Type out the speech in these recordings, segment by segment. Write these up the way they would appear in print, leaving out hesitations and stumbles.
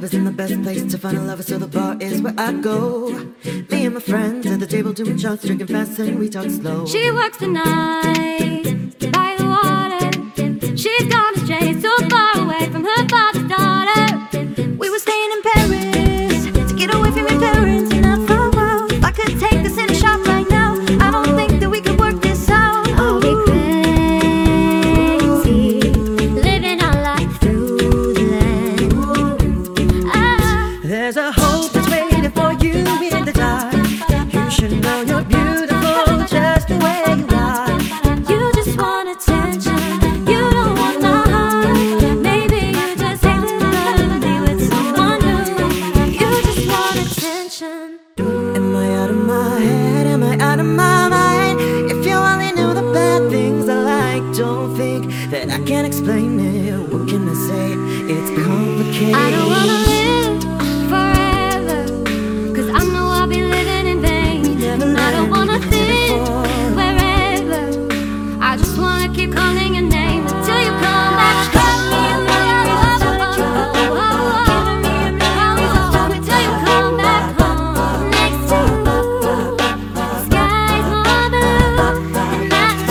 is in the best place to find a lover, so the bar is where I go. Me and my friends at the table doing shots, drinking fast and we talk slow. She works the night by the water. She's gone astray, so far away from her father's daughter. We were staying in Paris to get away from your parents, not for a while. If I could take this in a shot right now, I don't think that we could work this out. I'll be crazy, living our life through the land. There's a hope that's waiting for you in the dark. You should know you're beautiful just the way you are. You just want attention, you don't want my heart. Maybe you just hate to love me with someone new. You just want attention. Am I out of my head? Am I out of my mind? If you only knew the bad things I like, don't think that I can explain it. What can I say? It's complicated. I don't wanna live forever, 'cause I know I'll be living in vain. I don't wanna think wherever, I just wanna keep calling your name until you come back. Until you come back home. Next to you, the sky's more blue, and that's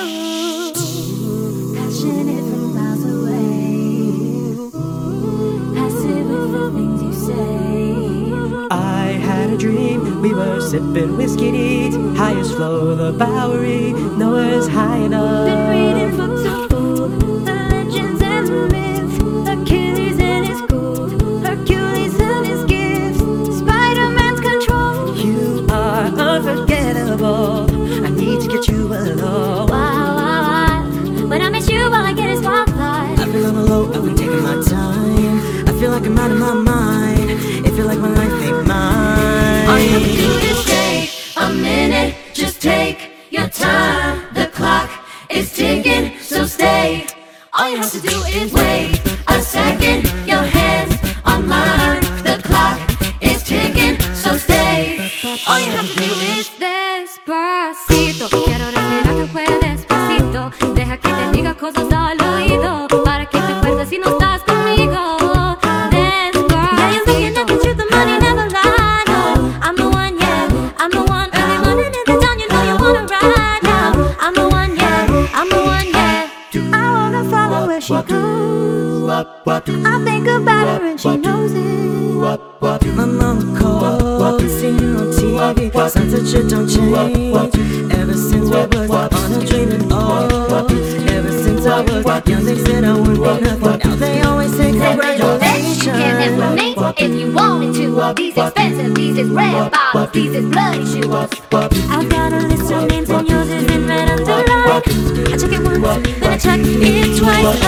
blue. Passionate from miles away, passive with the things you say. I had a dream, we were sipping whiskey neat, highest flow of the Bowery, nowhere's high enough. Been reading books of old, the legends and the myths, Achilles and his gold, Hercules and his gifts, Spider-Man's control. You are unforgettable, I need to get you alone. Wow. When I miss you, all I get is wildlife. I feel on the low, I've been taking my time. I feel like I'm out of my mind, it feel like my life ain't mine. All you have to do is stay a minute, just take your time. The clock is ticking, so stay. All you have to do is wait a second, your hands on mine. The clock is ticking, so stay. All you have to do is despacito. Quiero respirar tu cuello despacito. Deja que te diga cosas al oído, para que te acuerdes si no estás conmigo. Now you're looking at the truth, the money never lie. No, I'm the one, yeah, I'm the one. Early morning in the dawn, you know you wanna ride now. I'm the one, yeah, I'm the one, yeah. I wanna follow where she goes. I think about her and she knows it. My mama called, seen you on TV, signs that shit don't change. Ever since we was on a dream and all, ever since I was young, they said I wouldn't be nothing. Now they always say congratulations. You can't have with me if you wanted to. These expensive, these is red bottles, these is bloody shoes. I've got a list of names and yours is in red underline. I check it once, then I check it twice.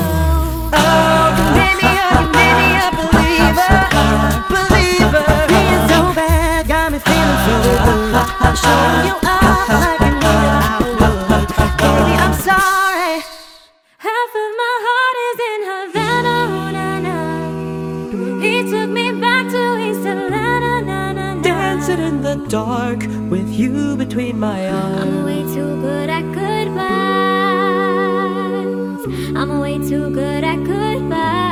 Baby, I believe her, being so bad got me feeling so good. I'm showing you up like you knew that I would. Baby, I'm sorry. Half of my heart is in Havana, oh, na, na. He took me back to East Atlanta, na, na, na. Dancing in the dark with you between my arms. I'm way too good at goodbyes. I'm way too good at goodbyes.